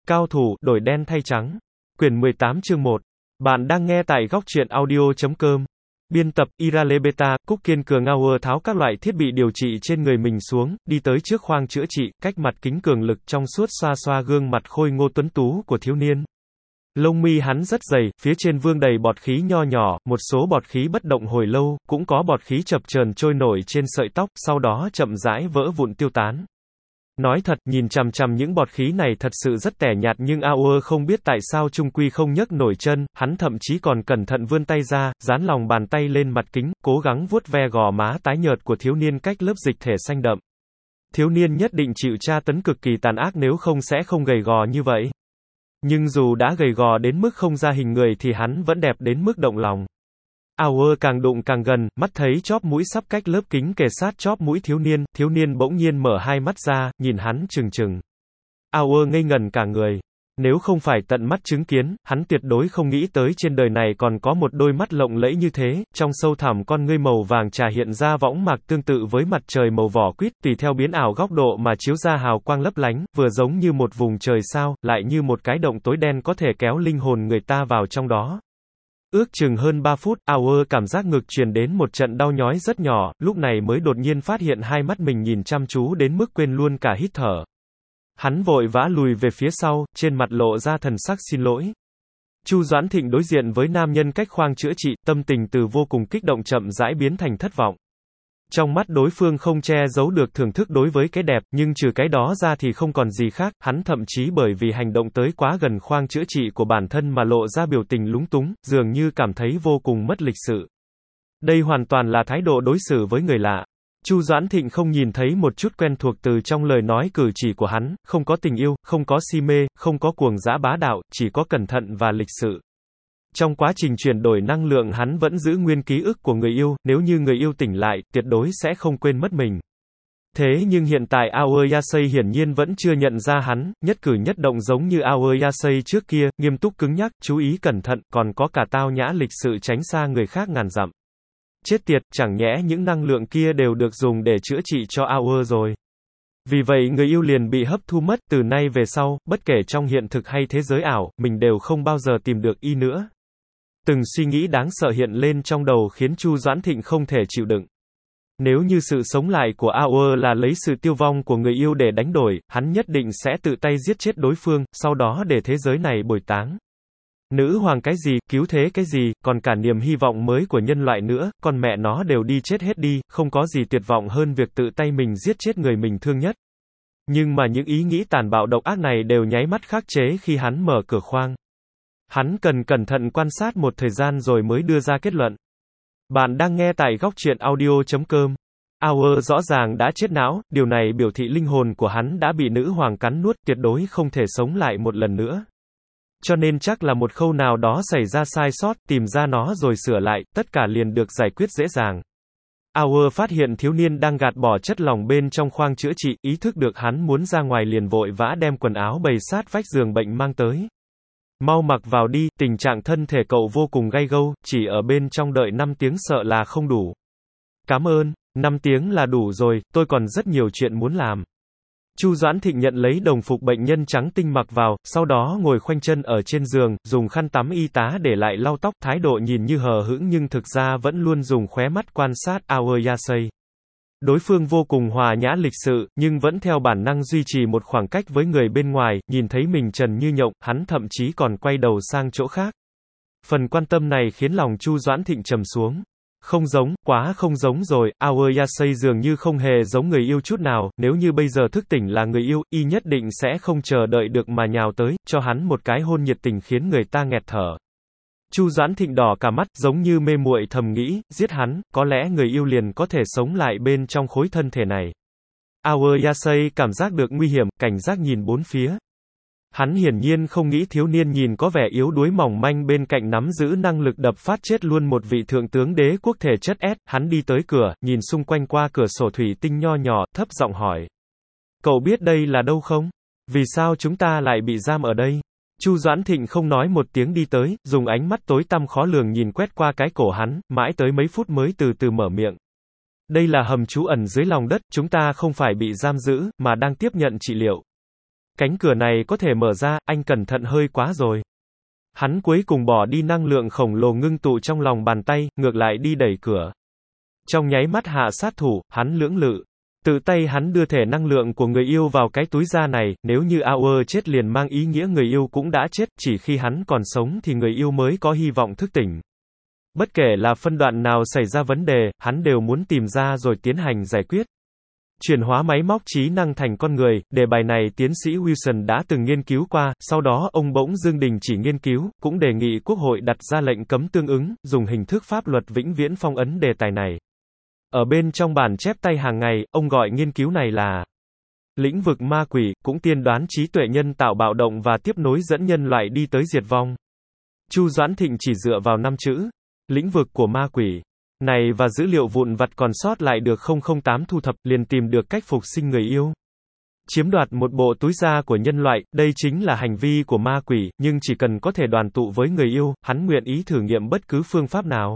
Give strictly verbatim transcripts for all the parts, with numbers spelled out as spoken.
Cao thủ, đổi đen thay trắng. Quyển mười tám chương một. Bạn đang nghe tại góc truyện audio chấm com. Biên tập, Irale Beta, Cúc Kiên Cường Hour tháo các loại thiết bị điều trị trên người mình xuống, đi tới trước khoang chữa trị, cách mặt kính cường lực trong suốt xoa xoa gương mặt khôi ngô tuấn tú của thiếu niên. Lông mi hắn rất dày, phía trên vương đầy bọt khí nho nhỏ, một số bọt khí bất động hồi lâu, cũng có bọt khí chập chờn trôi nổi trên sợi tóc, sau đó chậm rãi vỡ vụn tiêu tán. Nói thật, nhìn chằm chằm những bọt khí này thật sự rất tẻ nhạt nhưng Hour không biết tại sao trung quy không nhấc nổi chân, hắn thậm chí còn cẩn thận vươn tay ra, dán lòng bàn tay lên mặt kính, cố gắng vuốt ve gò má tái nhợt của thiếu niên cách lớp dịch thể xanh đậm. Thiếu niên nhất định chịu tra tấn cực kỳ tàn ác nếu không sẽ không gầy gò như vậy. Nhưng dù đã gầy gò đến mức không ra hình người thì hắn vẫn đẹp đến mức động lòng. Hour càng đụng càng gần, mắt thấy chóp mũi sắp cách lớp kính kề sát chóp mũi thiếu niên, thiếu niên bỗng nhiên mở hai mắt ra, nhìn hắn trừng trừng. Hour ngây ngẩn cả người. Nếu không phải tận mắt chứng kiến, hắn tuyệt đối không nghĩ tới trên đời này còn có một đôi mắt lộng lẫy như thế, trong sâu thẳm con ngươi màu vàng trà hiện ra võng mạc tương tự với mặt trời màu vỏ quýt, tùy theo biến ảo góc độ mà chiếu ra hào quang lấp lánh, vừa giống như một vùng trời sao, lại như một cái động tối đen có thể kéo linh hồn người ta vào trong đó. Ước chừng hơn ba phút, Hour cảm giác ngực truyền đến một trận đau nhói rất nhỏ, lúc này mới đột nhiên phát hiện hai mắt mình nhìn chăm chú đến mức quên luôn cả hít thở. Hắn vội vã lùi về phía sau, trên mặt lộ ra thần sắc xin lỗi. Chu Doãn Thịnh đối diện với nam nhân cách khoang chữa trị, tâm tình từ vô cùng kích động chậm rãi biến thành thất vọng. Trong mắt đối phương không che giấu được thưởng thức đối với cái đẹp, nhưng trừ cái đó ra thì không còn gì khác, hắn thậm chí bởi vì hành động tới quá gần khoang chữa trị của bản thân mà lộ ra biểu tình lúng túng, dường như cảm thấy vô cùng mất lịch sự. Đây hoàn toàn là thái độ đối xử với người lạ. Chu Doãn Thịnh không nhìn thấy một chút quen thuộc từ trong lời nói cử chỉ của hắn, không có tình yêu, không có si mê, không có cuồng dã bá đạo, chỉ có cẩn thận và lịch sự. Trong quá trình chuyển đổi năng lượng hắn vẫn giữ nguyên ký ức của người yêu, nếu như người yêu tỉnh lại, tuyệt đối sẽ không quên mất mình. Thế nhưng hiện tại Aoyasei hiển nhiên vẫn chưa nhận ra hắn, nhất cử nhất động giống như Aoyasei trước kia, nghiêm túc cứng nhắc, chú ý cẩn thận, còn có cả tao nhã lịch sự tránh xa người khác ngàn dặm. Chết tiệt, chẳng nhẽ những năng lượng kia đều được dùng để chữa trị cho Hour rồi. Vì vậy người yêu liền bị hấp thu mất, từ nay về sau, bất kể trong hiện thực hay thế giới ảo, mình đều không bao giờ tìm được y nữa. Từng suy nghĩ đáng sợ hiện lên trong đầu khiến Chu Doãn Thịnh không thể chịu đựng. Nếu như sự sống lại của Hour là lấy sự tiêu vong của người yêu để đánh đổi, hắn nhất định sẽ tự tay giết chết đối phương, sau đó để thế giới này bồi táng. Nữ hoàng cái gì, cứu thế cái gì, còn cả niềm hy vọng mới của nhân loại nữa, con mẹ nó đều đi chết hết đi, không có gì tuyệt vọng hơn việc tự tay mình giết chết người mình thương nhất. Nhưng mà những ý nghĩ tàn bạo độc ác này đều nháy mắt khắc chế khi hắn mở cửa khoang. Hắn cần cẩn thận quan sát một thời gian rồi mới đưa ra kết luận. Bạn đang nghe tại góc truyện audio chấm com. Hour rõ ràng đã chết não, điều này biểu thị linh hồn của hắn đã bị nữ hoàng cắn nuốt, tuyệt đối không thể sống lại một lần nữa. Cho nên chắc là một khâu nào đó xảy ra sai sót, tìm ra nó rồi sửa lại, tất cả liền được giải quyết dễ dàng. Hour phát hiện thiếu niên đang gạt bỏ chất lỏng bên trong khoang chữa trị, ý thức được hắn muốn ra ngoài liền vội vã đem quần áo bày sát vách giường bệnh mang tới. Mau mặc vào đi, tình trạng thân thể cậu vô cùng gay gâu, chỉ ở bên trong đợi năm tiếng sợ là không đủ. Cảm ơn, năm tiếng là đủ rồi, tôi còn rất nhiều chuyện muốn làm. Chu Doãn Thịnh nhận lấy đồng phục bệnh nhân trắng tinh mặc vào, sau đó ngồi khoanh chân ở trên giường, dùng khăn tắm y tá để lại lau tóc, thái độ nhìn như hờ hững nhưng thực ra vẫn luôn dùng khóe mắt quan sát Aoyasei. Đối phương vô cùng hòa nhã lịch sự, nhưng vẫn theo bản năng duy trì một khoảng cách với người bên ngoài, nhìn thấy mình trần như nhộng, hắn thậm chí còn quay đầu sang chỗ khác. Phần quan tâm này khiến lòng Chu Doãn Thịnh trầm xuống. Không giống, quá không giống rồi, Aoyasei dường như không hề giống người yêu chút nào, nếu như bây giờ thức tỉnh là người yêu, y nhất định sẽ không chờ đợi được mà nhào tới, cho hắn một cái hôn nhiệt tình khiến người ta nghẹt thở. Chu Doãn Thịnh đỏ cả mắt, giống như mê muội thầm nghĩ, giết hắn, có lẽ người yêu liền có thể sống lại bên trong khối thân thể này. Aoyasei cảm giác được nguy hiểm, cảnh giác nhìn bốn phía. Hắn hiển nhiên không nghĩ thiếu niên nhìn có vẻ yếu đuối mỏng manh bên cạnh nắm giữ năng lực đập phát chết luôn một vị thượng tướng đế quốc thể chất S, hắn đi tới cửa, nhìn xung quanh qua cửa sổ thủy tinh nho nhỏ, thấp giọng hỏi. Cậu biết đây là đâu không? Vì sao chúng ta lại bị giam ở đây? Chu Doãn Thịnh không nói một tiếng đi tới, dùng ánh mắt tối tăm khó lường nhìn quét qua cái cổ hắn, mãi tới mấy phút mới từ từ mở miệng. Đây là hầm trú ẩn dưới lòng đất, chúng ta không phải bị giam giữ, mà đang tiếp nhận trị liệu. Cánh cửa này có thể mở ra, anh cẩn thận hơi quá rồi. Hắn cuối cùng bỏ đi năng lượng khổng lồ ngưng tụ trong lòng bàn tay, ngược lại đi đẩy cửa. Trong nháy mắt hạ sát thủ, hắn lưỡng lự. Tự tay hắn đưa thể năng lượng của người yêu vào cái túi da này, nếu như Auer chết liền mang ý nghĩa người yêu cũng đã chết, chỉ khi hắn còn sống thì người yêu mới có hy vọng thức tỉnh. Bất kể là phân đoạn nào xảy ra vấn đề, hắn đều muốn tìm ra rồi tiến hành giải quyết. Chuyển hóa máy móc trí năng thành con người, đề bài này tiến sĩ Wilson đã từng nghiên cứu qua, sau đó ông bỗng dưng đình chỉ nghiên cứu, cũng đề nghị Quốc hội đặt ra lệnh cấm tương ứng, dùng hình thức pháp luật vĩnh viễn phong ấn đề tài này. Ở bên trong bản chép tay hàng ngày, ông gọi nghiên cứu này là lĩnh vực ma quỷ, cũng tiên đoán trí tuệ nhân tạo bạo động và tiếp nối dẫn nhân loại đi tới diệt vong. Chu Doãn Thịnh chỉ dựa vào năm chữ, lĩnh vực của ma quỷ này và dữ liệu vụn vặt còn sót lại được không không tám thu thập, liền tìm được cách phục sinh người yêu. Chiếm đoạt một bộ túi da của nhân loại, đây chính là hành vi của ma quỷ, nhưng chỉ cần có thể đoàn tụ với người yêu, hắn nguyện ý thử nghiệm bất cứ phương pháp nào.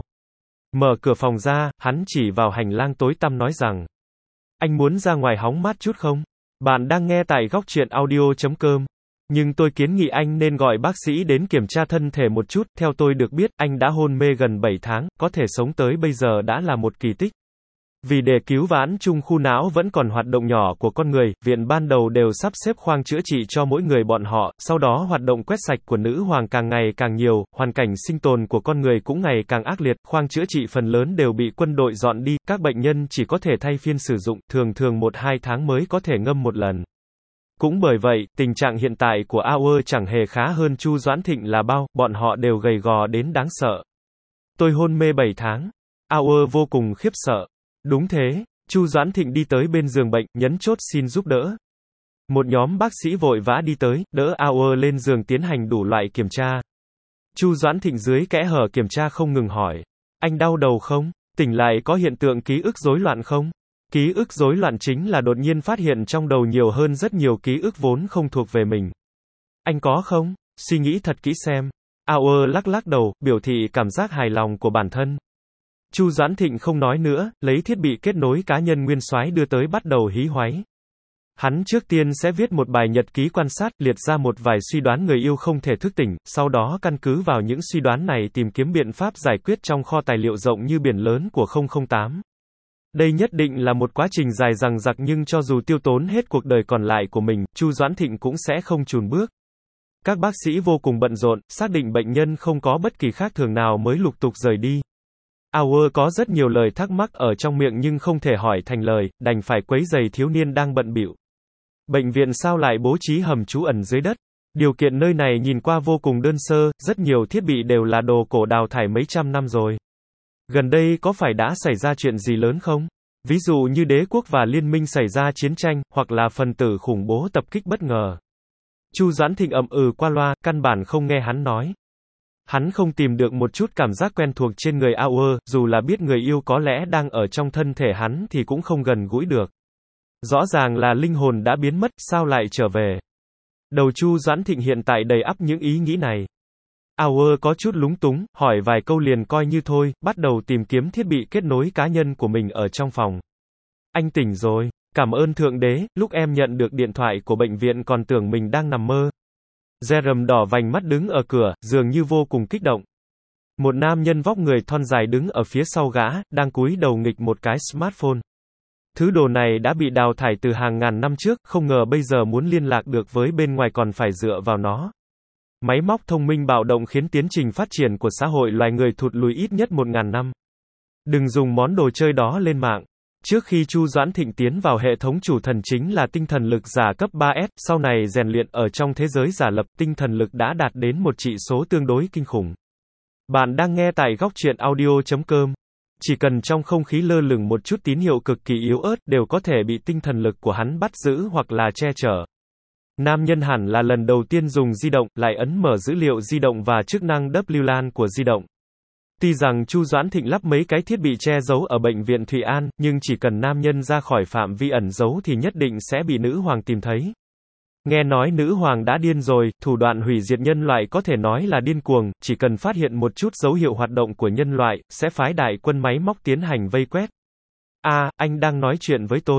Mở cửa phòng ra, hắn chỉ vào hành lang tối tăm nói rằng, anh muốn ra ngoài hóng mát chút không? Bạn đang nghe tại góc truyện audio chấm com. Nhưng tôi kiến nghị anh nên gọi bác sĩ đến kiểm tra thân thể một chút, theo tôi được biết, anh đã hôn mê gần bảy tháng, có thể sống tới bây giờ đã là một kỳ tích. Vì để cứu vãn chung khu não vẫn còn hoạt động nhỏ của con người, viện ban đầu đều sắp xếp khoang chữa trị cho mỗi người bọn họ, sau đó hoạt động quét sạch của nữ hoàng càng ngày càng nhiều, hoàn cảnh sinh tồn của con người cũng ngày càng ác liệt, khoang chữa trị phần lớn đều bị quân đội dọn đi, các bệnh nhân chỉ có thể thay phiên sử dụng, thường thường một hai tháng mới có thể ngâm một lần. Cũng bởi vậy, tình trạng hiện tại của Auer chẳng hề khá hơn Chu Doãn Thịnh là bao, bọn họ đều gầy gò đến đáng sợ. Tôi hôn mê bảy tháng. Auer vô cùng khiếp sợ. Đúng thế, Chu Doãn Thịnh đi tới bên giường bệnh, nhấn chốt xin giúp đỡ. Một nhóm bác sĩ vội vã đi tới, đỡ Auer lên giường tiến hành đủ loại kiểm tra. Chu Doãn Thịnh dưới kẽ hở kiểm tra không ngừng hỏi. Anh đau đầu không? Tỉnh lại có hiện tượng ký ức rối loạn không? Ký ức rối loạn chính là đột nhiên phát hiện trong đầu nhiều hơn rất nhiều ký ức vốn không thuộc về mình. Anh có không? Suy nghĩ thật kỹ xem. Auer lắc lắc đầu, biểu thị cảm giác hài lòng của bản thân. Chu Doãn Thịnh không nói nữa, lấy thiết bị kết nối cá nhân nguyên soái đưa tới bắt đầu hí hoáy. Hắn trước tiên sẽ viết một bài nhật ký quan sát, liệt ra một vài suy đoán người yêu không thể thức tỉnh, sau đó căn cứ vào những suy đoán này tìm kiếm biện pháp giải quyết trong kho tài liệu rộng như biển lớn của không không tám. Đây nhất định là một quá trình dài dằng dặc nhưng cho dù tiêu tốn hết cuộc đời còn lại của mình, Chu Doãn Thịnh cũng sẽ không chùn bước. Các bác sĩ vô cùng bận rộn, xác định bệnh nhân không có bất kỳ khác thường nào mới lục tục rời đi. Auer có rất nhiều lời thắc mắc ở trong miệng nhưng không thể hỏi thành lời, đành phải quấy rầy thiếu niên đang bận bịu. Bệnh viện sao lại bố trí hầm trú ẩn dưới đất? Điều kiện nơi này nhìn qua vô cùng đơn sơ, rất nhiều thiết bị đều là đồ cổ đào thải mấy trăm năm rồi. Gần đây có phải đã xảy ra chuyện gì lớn không? Ví dụ như đế quốc và liên minh xảy ra chiến tranh, hoặc là phần tử khủng bố tập kích bất ngờ. Chu Doãn Thịnh ậm ừ qua loa, căn bản không nghe hắn nói. Hắn không tìm được một chút cảm giác quen thuộc trên người Auer, dù là biết người yêu có lẽ đang ở trong thân thể hắn thì cũng không gần gũi được. Rõ ràng là linh hồn đã biến mất, sao lại trở về? Đầu Chu Doãn Thịnh hiện tại đầy ắp những ý nghĩ này. Auer có chút lúng túng, hỏi vài câu liền coi như thôi, bắt đầu tìm kiếm thiết bị kết nối cá nhân của mình ở trong phòng. Anh tỉnh rồi, cảm ơn Thượng Đế, lúc em nhận được điện thoại của bệnh viện còn tưởng mình đang nằm mơ. Jerome đỏ vành mắt đứng ở cửa, dường như vô cùng kích động. Một nam nhân vóc người thon dài đứng ở phía sau gã, đang cúi đầu nghịch một cái smartphone. Thứ đồ này đã bị đào thải từ hàng ngàn năm trước, không ngờ bây giờ muốn liên lạc được với bên ngoài còn phải dựa vào nó. Máy móc thông minh bạo động khiến tiến trình phát triển của xã hội loài người thụt lùi ít nhất một ngàn năm. Đừng dùng món đồ chơi đó lên mạng. Trước khi Chu Doãn Thịnh tiến vào hệ thống chủ thần chính là tinh thần lực giả cấp ba S, sau này rèn luyện ở trong thế giới giả lập, tinh thần lực đã đạt đến một trị số tương đối kinh khủng. Bạn đang nghe tại góc truyện audio chấm com. Chỉ cần trong không khí lơ lửng một chút tín hiệu cực kỳ yếu ớt, đều có thể bị tinh thần lực của hắn bắt giữ hoặc là che chở. Nam nhân hẳn là lần đầu tiên dùng di động, lại ấn mở dữ liệu di động và chức năng W LAN của di động. Tuy rằng Chu Doãn Thịnh lắp mấy cái thiết bị che giấu ở bệnh viện Thụy An, nhưng chỉ cần nam nhân ra khỏi phạm vi ẩn giấu thì nhất định sẽ bị nữ hoàng tìm thấy. Nghe nói nữ hoàng đã điên rồi, thủ đoạn hủy diệt nhân loại có thể nói là điên cuồng, chỉ cần phát hiện một chút dấu hiệu hoạt động của nhân loại, sẽ phái đại quân máy móc tiến hành vây quét. À, anh đang nói chuyện với tôi.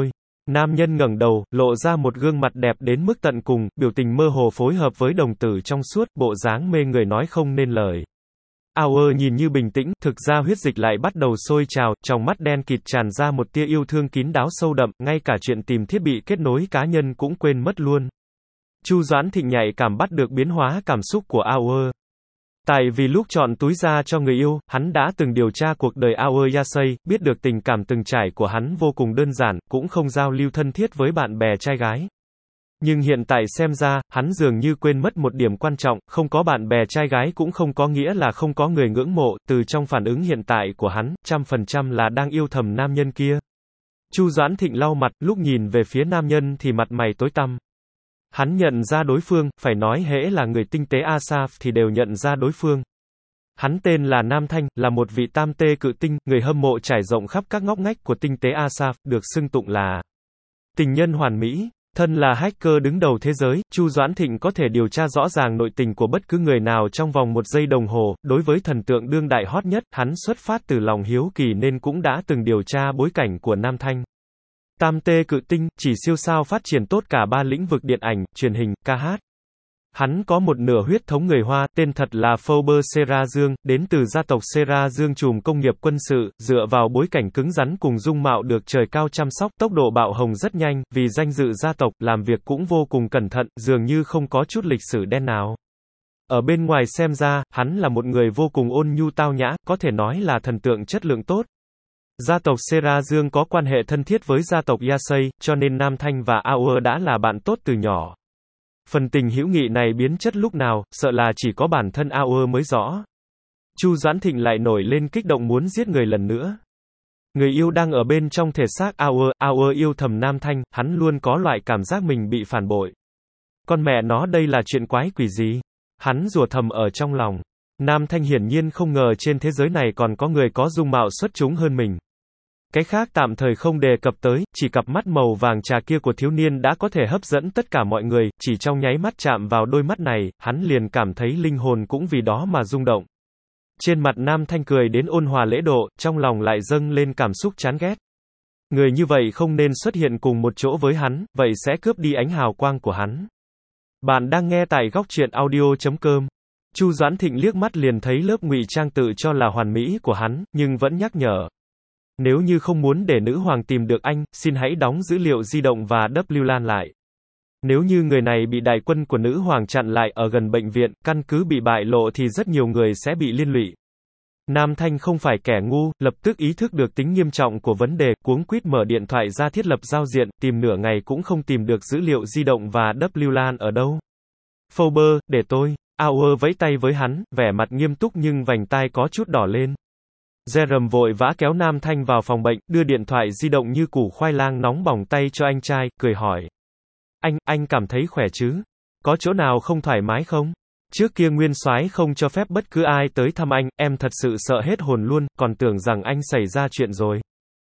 Nam nhân ngẩng đầu, lộ ra một gương mặt đẹp đến mức tận cùng, biểu tình mơ hồ phối hợp với đồng tử trong suốt, bộ dáng mê người nói không nên lời. Auer nhìn như bình tĩnh, thực ra huyết dịch lại bắt đầu sôi trào, trong mắt đen kịt tràn ra một tia yêu thương kín đáo sâu đậm, ngay cả chuyện tìm thiết bị kết nối cá nhân cũng quên mất luôn. Chu Doãn Thịnh nhạy cảm bắt được biến hóa cảm xúc của Auer. Tại vì lúc chọn túi ra cho người yêu, hắn đã từng điều tra cuộc đời Auer Yasei, biết được tình cảm từng trải của hắn vô cùng đơn giản, cũng không giao lưu thân thiết với bạn bè trai gái. Nhưng hiện tại xem ra, hắn dường như quên mất một điểm quan trọng, không có bạn bè trai gái cũng không có nghĩa là không có người ngưỡng mộ, từ trong phản ứng hiện tại của hắn, trăm phần trăm là đang yêu thầm nam nhân kia. Chu Doãn Thịnh lau mặt, lúc nhìn về phía nam nhân thì mặt mày tối tăm. Hắn nhận ra đối phương, phải nói hễ là người tinh tế Asaf thì đều nhận ra đối phương. Hắn tên là Nam Thanh, là một vị tam tê cự tinh, người hâm mộ trải rộng khắp các ngóc ngách của tinh tế Asaf, được xưng tụng là tình nhân hoàn mỹ. Thân là hacker đứng đầu thế giới, Chu Doãn Thịnh có thể điều tra rõ ràng nội tình của bất cứ người nào trong vòng một giây đồng hồ. Đối với thần tượng đương đại hot nhất, hắn xuất phát từ lòng hiếu kỳ nên cũng đã từng điều tra bối cảnh của Nam Thanh. Tam tê cự tinh, chỉ siêu sao phát triển tốt cả ba lĩnh vực điện ảnh, truyền hình, ca hát. Hắn có một nửa huyết thống người Hoa, tên thật là Fauber Sera Dương, đến từ gia tộc Sera Dương trùm công nghiệp quân sự, dựa vào bối cảnh cứng rắn cùng dung mạo được trời cao chăm sóc, tốc độ bạo hồng rất nhanh, vì danh dự gia tộc, làm việc cũng vô cùng cẩn thận, dường như không có chút lịch sử đen nào. Ở bên ngoài xem ra, hắn là một người vô cùng ôn nhu tao nhã, có thể nói là thần tượng chất lượng tốt. Gia tộc Sera Dương có quan hệ thân thiết với gia tộc Yasei, cho nên Nam Thanh và Auer đã là bạn tốt từ nhỏ. Phần tình hữu nghị này biến chất lúc nào, sợ là chỉ có bản thân Auer mới rõ. Chu Doãn Thịnh lại nổi lên kích động muốn giết người lần nữa. Người yêu đang ở bên trong thể xác Auer, Auer yêu thầm Nam Thanh, hắn luôn có loại cảm giác mình bị phản bội. Con mẹ nó đây là chuyện quái quỷ gì? Hắn rủa thầm ở trong lòng. Nam Thanh hiển nhiên không ngờ trên thế giới này còn có người có dung mạo xuất chúng hơn mình. Cái khác tạm thời không đề cập tới, chỉ cặp mắt màu vàng trà kia của thiếu niên đã có thể hấp dẫn tất cả mọi người, chỉ trong nháy mắt chạm vào đôi mắt này, hắn liền cảm thấy linh hồn cũng vì đó mà rung động. Trên mặt Nam Thanh cười đến ôn hòa lễ độ, trong lòng lại dâng lên cảm xúc chán ghét. Người như vậy không nên xuất hiện cùng một chỗ với hắn, vậy sẽ cướp đi ánh hào quang của hắn. Bạn đang nghe tại góc truyện audio chấm com. Chu Doãn Thịnh liếc mắt liền thấy lớp ngụy trang tự cho là hoàn mỹ của hắn, nhưng vẫn nhắc nhở. Nếu như không muốn để nữ hoàng tìm được anh, xin hãy đóng dữ liệu di động và W LAN lại. Nếu như người này bị đại quân của nữ hoàng chặn lại ở gần bệnh viện, căn cứ bị bại lộ thì rất nhiều người sẽ bị liên lụy. Nam Thanh không phải kẻ ngu, lập tức ý thức được tính nghiêm trọng của vấn đề, cuống quýt mở điện thoại ra thiết lập giao diện, tìm nửa ngày cũng không tìm được dữ liệu di động và W LAN ở đâu. Fauber, để tôi. Auer vẫy tay với hắn, vẻ mặt nghiêm túc nhưng vành tai có chút đỏ lên. Jerome vội vã kéo Nam Thanh vào phòng bệnh, đưa điện thoại di động như củ khoai lang nóng bỏng tay cho anh trai, cười hỏi. Anh, anh cảm thấy khỏe chứ? Có chỗ nào không thoải mái không? Trước kia Nguyên Soái không cho phép bất cứ ai tới thăm anh, em thật sự sợ hết hồn luôn, còn tưởng rằng anh xảy ra chuyện rồi.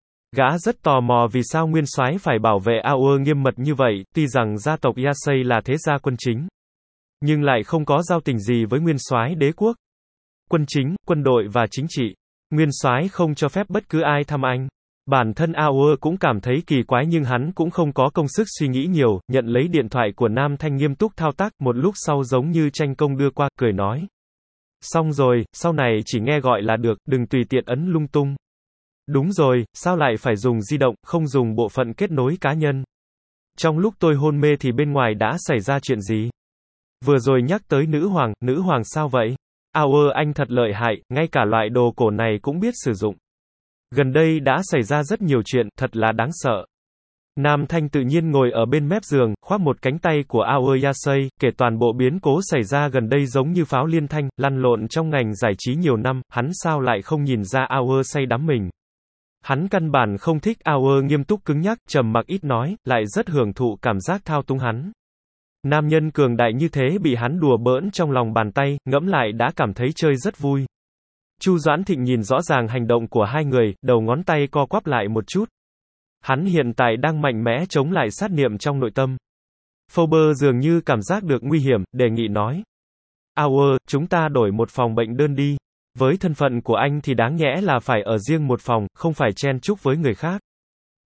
Gã rất tò mò vì sao Nguyên Soái phải bảo vệ Auer nghiêm mật như vậy, tuy rằng gia tộc Yasei là thế gia quân chính, nhưng lại không có giao tình gì với Nguyên Soái đế quốc. Quân chính, quân đội và chính trị. Nguyên Soái không cho phép bất cứ ai thăm anh. Bản thân Auer cũng cảm thấy kỳ quái nhưng hắn cũng không có công sức suy nghĩ nhiều, nhận lấy điện thoại của Nam Thanh nghiêm túc thao tác, một lúc sau giống như tranh công đưa qua, cười nói. Xong rồi, sau này chỉ nghe gọi là được, đừng tùy tiện ấn lung tung. Đúng rồi, sao lại phải dùng di động, không dùng bộ phận kết nối cá nhân? Trong lúc tôi hôn mê thì bên ngoài đã xảy ra chuyện gì? Vừa rồi nhắc tới nữ hoàng, nữ hoàng sao vậy? Auer anh thật lợi hại, ngay cả loại đồ cổ này cũng biết sử dụng. Gần đây đã xảy ra rất nhiều chuyện, thật là đáng sợ. Nam Thanh tự nhiên ngồi ở bên mép giường, khoác một cánh tay của Auer Yasei, kể toàn bộ biến cố xảy ra gần đây giống như pháo liên thanh, lăn lộn trong ngành giải trí nhiều năm, hắn sao lại không nhìn ra Auer say đắm mình. Hắn căn bản không thích Auer nghiêm túc cứng nhắc, trầm mặc ít nói, lại rất hưởng thụ cảm giác thao túng hắn. Nam nhân cường đại như thế bị hắn đùa bỡn trong lòng bàn tay, ngẫm lại đã cảm thấy chơi rất vui. Chu Doãn Thịnh nhìn rõ ràng hành động của hai người, đầu ngón tay co quắp lại một chút. Hắn hiện tại đang mạnh mẽ chống lại sát niệm trong nội tâm. Fauber dường như cảm giác được nguy hiểm, đề nghị nói. Auer, chúng ta đổi một phòng bệnh đơn đi. Với thân phận của anh thì đáng nhẽ là phải ở riêng một phòng, không phải chen chúc với người khác.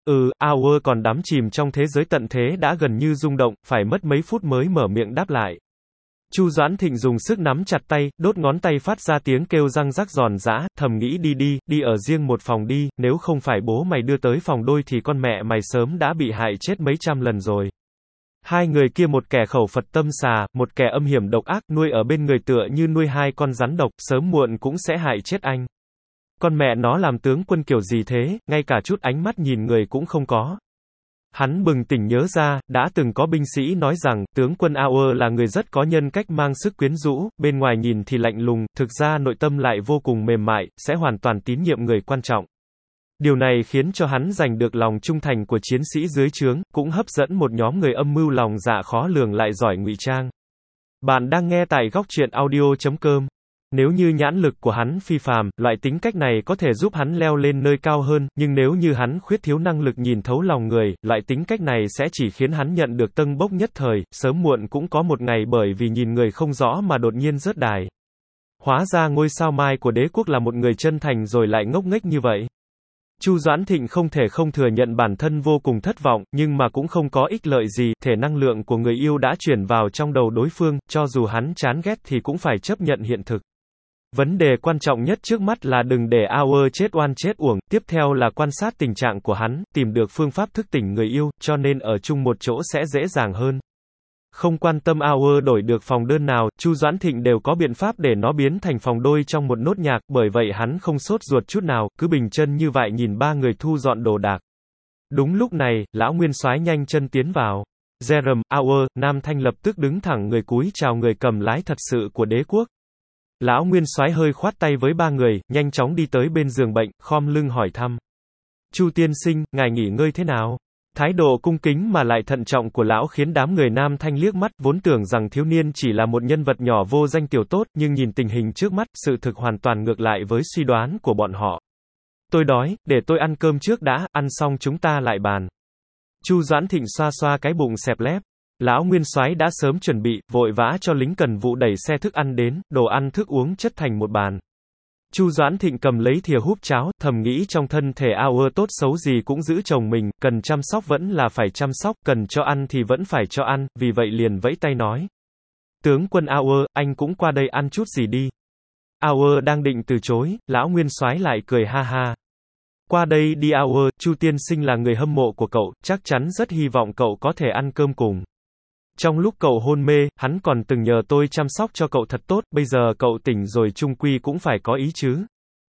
Ừ, Hour còn đắm chìm trong thế giới tận thế đã gần như rung động, phải mất mấy phút mới mở miệng đáp lại. Chu Doãn Thịnh dùng sức nắm chặt tay, đốt ngón tay phát ra tiếng kêu răng rắc giòn giã, thầm nghĩ đi đi, đi ở riêng một phòng đi, nếu không phải bố mày đưa tới phòng đôi thì con mẹ mày sớm đã bị hại chết mấy trăm lần rồi. Hai người kia một kẻ khẩu Phật tâm xà, một kẻ âm hiểm độc ác, nuôi ở bên người tựa như nuôi hai con rắn độc, sớm muộn cũng sẽ hại chết anh. Con mẹ nó làm tướng quân kiểu gì thế, ngay cả chút ánh mắt nhìn người cũng không có. Hắn bừng tỉnh nhớ ra, đã từng có binh sĩ nói rằng, tướng quân Hour là người rất có nhân cách mang sức quyến rũ, bên ngoài nhìn thì lạnh lùng, thực ra nội tâm lại vô cùng mềm mại, sẽ hoàn toàn tín nhiệm người quan trọng. Điều này khiến cho hắn giành được lòng trung thành của chiến sĩ dưới trướng, cũng hấp dẫn một nhóm người âm mưu lòng dạ khó lường lại giỏi ngụy trang. Bạn đang nghe tại góc truyện audio chấm com. Nếu như nhãn lực của hắn phi phàm, loại tính cách này có thể giúp hắn leo lên nơi cao hơn, nhưng nếu như hắn khuyết thiếu năng lực nhìn thấu lòng người, loại tính cách này sẽ chỉ khiến hắn nhận được tâng bốc nhất thời, sớm muộn cũng có một ngày bởi vì nhìn người không rõ mà đột nhiên rớt đài. Hóa ra ngôi sao mai của đế quốc là một người chân thành rồi lại ngốc nghếch như vậy. Chu Doãn Thịnh không thể không thừa nhận bản thân vô cùng thất vọng, nhưng mà cũng không có ích lợi gì, thể năng lượng của người yêu đã chuyển vào trong đầu đối phương, cho dù hắn chán ghét thì cũng phải chấp nhận hiện thực. Vấn đề quan trọng nhất trước mắt là đừng để Hour chết oan chết uổng, tiếp theo là quan sát tình trạng của hắn, tìm được phương pháp thức tỉnh người yêu, cho nên ở chung một chỗ sẽ dễ dàng hơn. Không quan tâm Hour đổi được phòng đơn nào, Chu Doãn Thịnh đều có biện pháp để nó biến thành phòng đôi trong một nốt nhạc, bởi vậy hắn không sốt ruột chút nào, cứ bình chân như vậy nhìn ba người thu dọn đồ đạc. Đúng lúc này, lão nguyên soái nhanh chân tiến vào. Jerome, Hour, Nam Thanh lập tức đứng thẳng người cúi chào người cầm lái thật sự của đế quốc. Lão nguyên soái hơi khoát tay với ba người, nhanh chóng đi tới bên giường bệnh, khom lưng hỏi thăm. Chu tiên sinh, ngài nghỉ ngơi thế nào? Thái độ cung kính mà lại thận trọng của lão khiến đám người Nam Thanh liếc mắt, vốn tưởng rằng thiếu niên chỉ là một nhân vật nhỏ vô danh tiểu tốt, nhưng nhìn tình hình trước mắt, sự thực hoàn toàn ngược lại với suy đoán của bọn họ. Tôi đói, để tôi ăn cơm trước đã, ăn xong chúng ta lại bàn. Chu Doãn Thịnh xoa xoa cái bụng xẹp lép. Lão nguyên soái đã sớm chuẩn bị, vội vã cho lính cần vụ đẩy xe thức ăn đến, đồ ăn thức uống chất thành một bàn. Chu Doãn Thịnh cầm lấy thìa húp cháo, thầm nghĩ trong thân thể Hour tốt xấu gì cũng giữ chồng mình, cần chăm sóc vẫn là phải chăm sóc, cần cho ăn thì vẫn phải cho ăn, vì vậy liền vẫy tay nói. Tướng quân Hour, anh cũng qua đây ăn chút gì đi. Hour đang định từ chối, lão nguyên soái lại cười ha ha. Qua đây đi Hour, Chu tiên sinh là người hâm mộ của cậu, chắc chắn rất hy vọng cậu có thể ăn cơm cùng. Trong lúc cậu hôn mê, hắn còn từng nhờ tôi chăm sóc cho cậu thật tốt, bây giờ cậu tỉnh rồi chung quy cũng phải có ý chứ.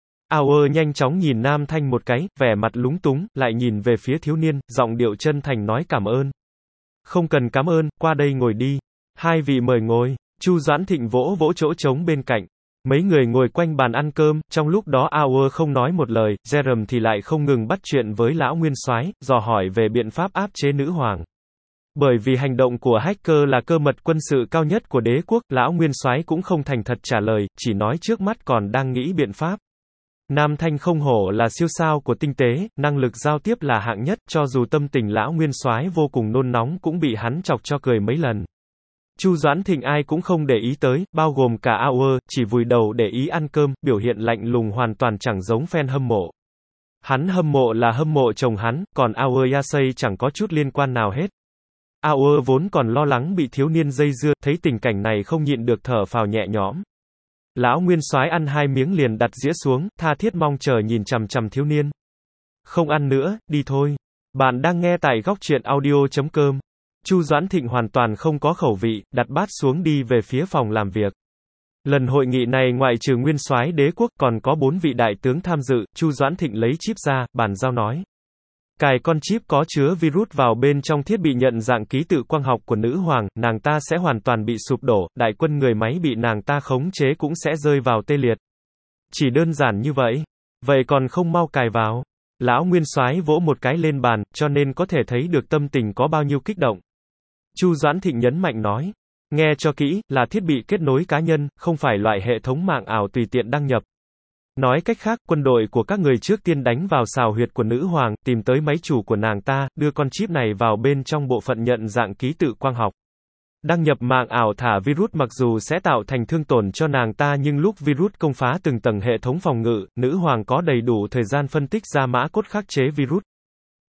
Hour nhanh chóng nhìn Nam Thanh một cái, vẻ mặt lúng túng, lại nhìn về phía thiếu niên, giọng điệu chân thành nói cảm ơn. Không cần cảm ơn, qua đây ngồi đi. Hai vị mời ngồi. Chu Doãn Thịnh vỗ vỗ chỗ trống bên cạnh. Mấy người ngồi quanh bàn ăn cơm, trong lúc đó Hour không nói một lời, Jerome thì lại không ngừng bắt chuyện với lão nguyên soái, dò hỏi về biện pháp áp chế nữ hoàng. Bởi vì hành động của hacker là cơ mật quân sự cao nhất của đế quốc, lão nguyên soái cũng không thành thật trả lời, chỉ nói trước mắt còn đang nghĩ biện pháp. Nam Thanh không hổ là siêu sao của tinh tế, năng lực giao tiếp là hạng nhất, cho dù tâm tình lão nguyên soái vô cùng nôn nóng cũng bị hắn chọc cho cười mấy lần. Chu Doãn Thịnh ai cũng không để ý tới, bao gồm cả Hour, chỉ vùi đầu để ý ăn cơm, biểu hiện lạnh lùng hoàn toàn chẳng giống fan hâm mộ. Hắn hâm mộ là hâm mộ chồng hắn, còn Hour Yasei chẳng có chút liên quan nào hết. Hour vốn còn lo lắng bị thiếu niên dây dưa, thấy tình cảnh này không nhịn được thở phào nhẹ nhõm. Lão nguyên soái ăn hai miếng liền đặt dĩa xuống, tha thiết mong chờ nhìn chằm chằm thiếu niên. Không ăn nữa, đi thôi. Bạn đang nghe tại góc truyện audio chấm com. Chu Doãn Thịnh hoàn toàn không có khẩu vị, đặt bát xuống đi về phía phòng làm việc. Lần hội nghị này ngoại trừ nguyên soái đế quốc còn có bốn vị đại tướng tham dự, Chu Doãn Thịnh lấy chip ra, bàn giao nói. Cài con chip có chứa virus vào bên trong thiết bị nhận dạng ký tự quang học của nữ hoàng, nàng ta sẽ hoàn toàn bị sụp đổ, đại quân người máy bị nàng ta khống chế cũng sẽ rơi vào tê liệt. Chỉ đơn giản như vậy. Vậy còn không mau cài vào. Lão nguyên soái vỗ một cái lên bàn, cho nên có thể thấy được tâm tình có bao nhiêu kích động. Chu Doãn Thịnh nhấn mạnh nói. Nghe cho kỹ, là thiết bị kết nối cá nhân, không phải loại hệ thống mạng ảo tùy tiện đăng nhập. Nói cách khác, quân đội của các người trước tiên đánh vào xào huyệt của nữ hoàng, tìm tới máy chủ của nàng ta, đưa con chip này vào bên trong bộ phận nhận dạng ký tự quang học. Đăng nhập mạng ảo thả virus mặc dù sẽ tạo thành thương tổn cho nàng ta nhưng lúc virus công phá từng tầng hệ thống phòng ngự, nữ hoàng có đầy đủ thời gian phân tích ra mã cốt khắc chế virus.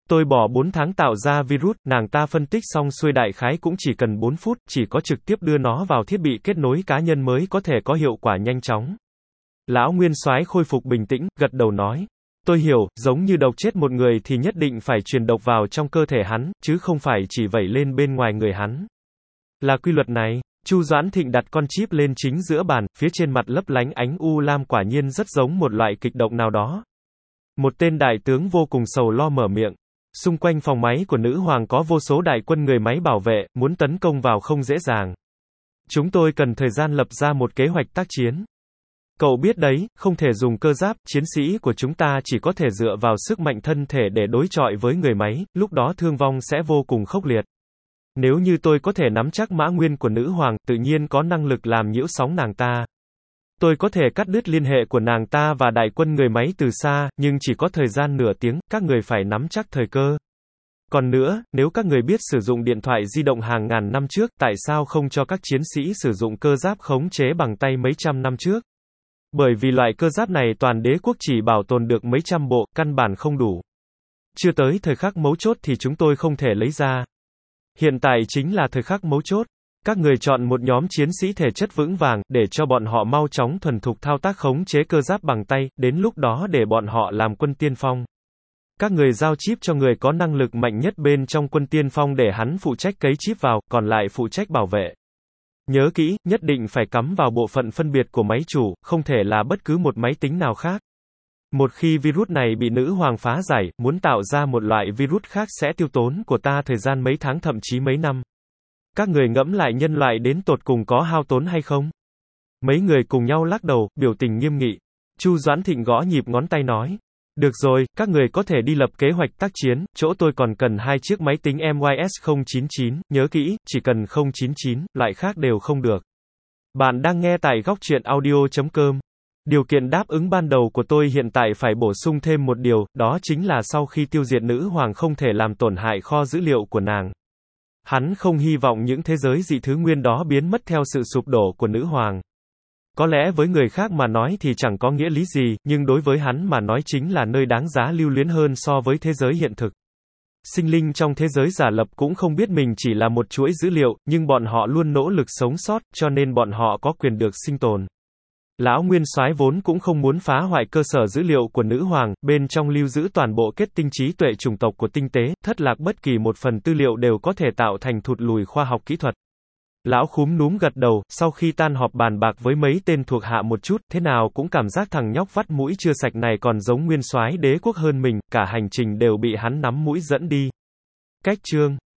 Tôi bỏ bốn tháng tạo ra virus, nàng ta phân tích xong xuôi đại khái cũng chỉ cần bốn phút, chỉ có trực tiếp đưa nó vào thiết bị kết nối cá nhân mới có thể có hiệu quả nhanh chóng. Lão Nguyên Soái khôi phục bình tĩnh, gật đầu nói. Tôi hiểu, giống như độc chết một người thì nhất định phải truyền độc vào trong cơ thể hắn, chứ không phải chỉ vẩy lên bên ngoài người hắn. Là quy luật này. Chu Doãn Thịnh đặt con chip lên chính giữa bàn, phía trên mặt lấp lánh ánh u lam quả nhiên rất giống một loại kịch độc nào đó. Một tên đại tướng vô cùng sầu lo mở miệng. Xung quanh phòng máy của nữ hoàng có vô số đại quân người máy bảo vệ, muốn tấn công vào không dễ dàng. Chúng tôi cần thời gian lập ra một kế hoạch tác chiến. Cậu biết đấy, không thể dùng cơ giáp, chiến sĩ của chúng ta chỉ có thể dựa vào sức mạnh thân thể để đối chọi với người máy, lúc đó thương vong sẽ vô cùng khốc liệt. Nếu như tôi có thể nắm chắc mã nguyên của nữ hoàng, tự nhiên có năng lực làm nhiễu sóng nàng ta. Tôi có thể cắt đứt liên hệ của nàng ta và đại quân người máy từ xa, nhưng chỉ có thời gian nửa tiếng, các người phải nắm chắc thời cơ. Còn nữa, nếu các người biết sử dụng điện thoại di động hàng ngàn năm trước, tại sao không cho các chiến sĩ sử dụng cơ giáp khống chế bằng tay mấy trăm năm trước? Bởi vì loại cơ giáp này toàn đế quốc chỉ bảo tồn được mấy trăm bộ, căn bản không đủ. Chưa tới thời khắc mấu chốt thì chúng tôi không thể lấy ra. Hiện tại chính là thời khắc mấu chốt. Các người chọn một nhóm chiến sĩ thể chất vững vàng, để cho bọn họ mau chóng thuần thục thao tác khống chế cơ giáp bằng tay, đến lúc đó để bọn họ làm quân tiên phong. Các người giao chip cho người có năng lực mạnh nhất bên trong quân tiên phong để hắn phụ trách cấy chip vào, còn lại phụ trách bảo vệ. Nhớ kỹ, nhất định phải cắm vào bộ phận phân biệt của máy chủ, không thể là bất cứ một máy tính nào khác. Một khi virus này bị nữ hoàng phá giải, muốn tạo ra một loại virus khác sẽ tiêu tốn của ta thời gian mấy tháng thậm chí mấy năm. Các người ngẫm lại nhân loại đến tột cùng có hao tốn hay không? Mấy người cùng nhau lắc đầu, biểu tình nghiêm nghị. Chu Doãn Thịnh gõ nhịp ngón tay nói. Được rồi, các người có thể đi lập kế hoạch tác chiến, chỗ tôi còn cần hai chiếc máy tính em Y S không chín chín, nhớ kỹ, chỉ cần không chín chín, loại khác đều không được. Bạn đang nghe tại góc truyện audio chấm com. Điều kiện đáp ứng ban đầu của tôi hiện tại phải bổ sung thêm một điều, đó chính là sau khi tiêu diệt nữ hoàng không thể làm tổn hại kho dữ liệu của nàng. Hắn không hy vọng những thế giới dị thứ nguyên đó biến mất theo sự sụp đổ của nữ hoàng. Có lẽ với người khác mà nói thì chẳng có nghĩa lý gì, nhưng đối với hắn mà nói chính là nơi đáng giá lưu luyến hơn so với thế giới hiện thực. Sinh linh trong thế giới giả lập cũng không biết mình chỉ là một chuỗi dữ liệu, nhưng bọn họ luôn nỗ lực sống sót, cho nên bọn họ có quyền được sinh tồn. Lão Nguyên Soái vốn cũng không muốn phá hoại cơ sở dữ liệu của nữ hoàng, bên trong lưu giữ toàn bộ kết tinh trí tuệ chủng tộc của tinh tế, thất lạc bất kỳ một phần tư liệu đều có thể tạo thành thụt lùi khoa học kỹ thuật. Lão khúm núm gật đầu, sau khi tan họp bàn bạc với mấy tên thuộc hạ một chút, thế nào cũng cảm giác thằng nhóc vắt mũi chưa sạch này còn giống Nguyên Soái đế quốc hơn mình, cả hành trình đều bị hắn nắm mũi dẫn đi. Cách chương